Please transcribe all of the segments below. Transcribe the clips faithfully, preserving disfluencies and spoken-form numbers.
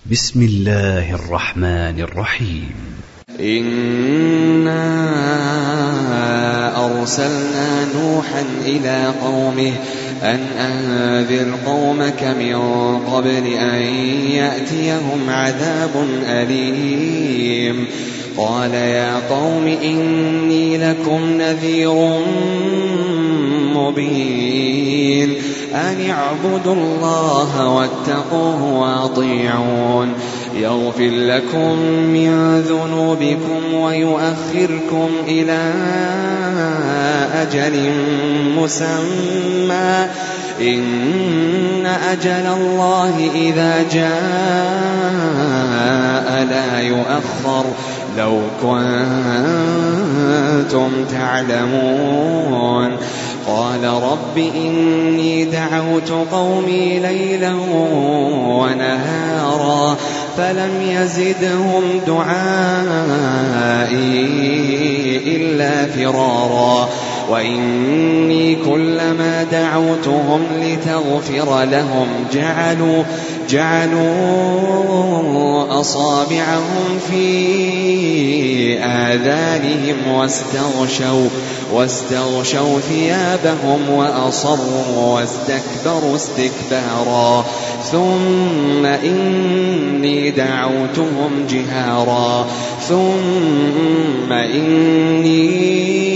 بسم الله الرحمن الرحيم. إنا أرسلنا نوحا إلى قومه أن أنذر قومك من قبل أن يأتيهم عذاب أليم. قال يا قوم إني لكم نذير مبين أن اعبدوا الله واتقوه وأطيعون يغفر لكم من ذنوبكم ويؤخركم إلى أجل مسمى إن أجل الله إذا جاء لا يؤخر لو كنتم تعلمون. قال رب إني دعوت قومي ليلا ونهارا فلم يزدهم دعائي إلا فرارا وإني كلما دعوتهم لتغفر لهم جعلوا جعلوا أصابعهم في آذانهم واستغشوا واستغشوا ثيابهم وأصروا واستكبروا استكبارا ثم إني دعوتهم جهارا ثم إني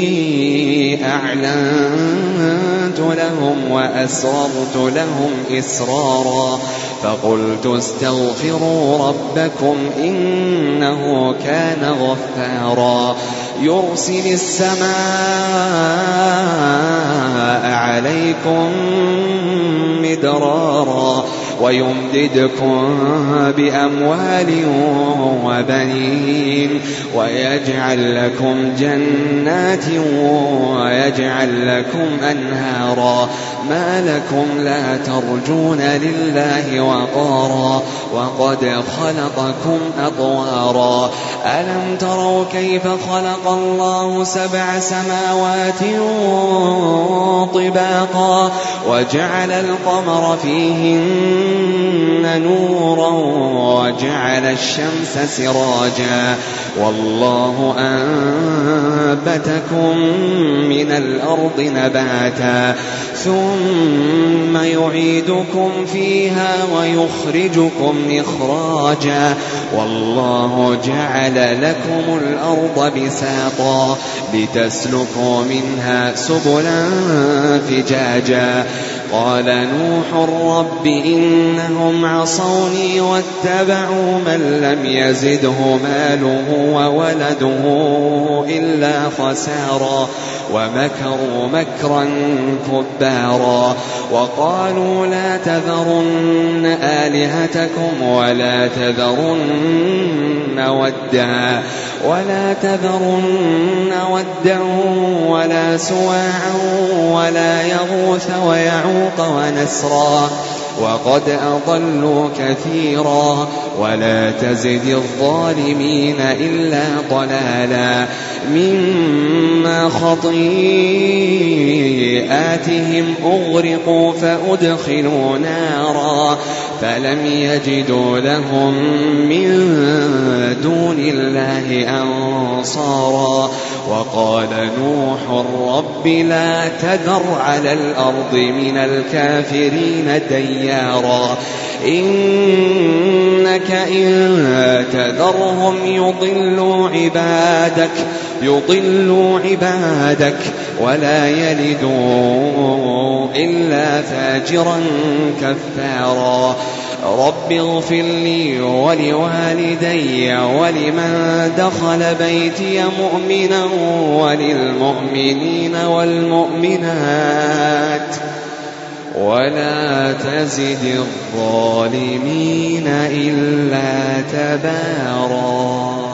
أعلنت لهم وأسررت لهم إسرارا فقلت استغفروا ربكم إنه كان غفارا يرسل السماء عليكم مدرارا ويمددكم بأموال وبنين ويجعل لكم جنات ويجعل لكم أنهارا ما لكم لا ترجون لله وقارا وقد خلقكم أطوارا ألم تروا كيف خلق الله سبع سماوات طباقا وجعل القمر فيهن نورا وجعل الشمس سراجا والله أنبتكم من الأرض نباتا ثم يعيدكم فيها ويخرجكم إخراجا والله جعل لكم الأرض بساطا لتسلكوا منها سبلا فجاجا قال نوح رب إنهم عصوني واتبعوا من لم يزده ماله وولده إلا خسارا ومكروا مكرا كبارا وقالوا لا تذرن آلهتكم ولا تذرن ودا ولا تذرن ودا ولا سواعا ولا يغوث ويعوق ونسرا وقد أضلوا كثيرا ولا تزد الظالمين إلا ضلالا مما خطيئاتهم أغرقوا فأدخلوا نارا فلم يجدوا لهم من دون الله أنصارا وقال نوح رب لا تذر على الأرض من الكافرين ديارا إنك إن تذرهم يضلوا عبادك يضلوا عبادك ولا يلدوا إلا فاجرا كفارا رب اغفر لي ولوالدي ولمن دخل بيتي مؤمنا وللمؤمنين والمؤمنات ولا تزد الظالمين إلا تبارا.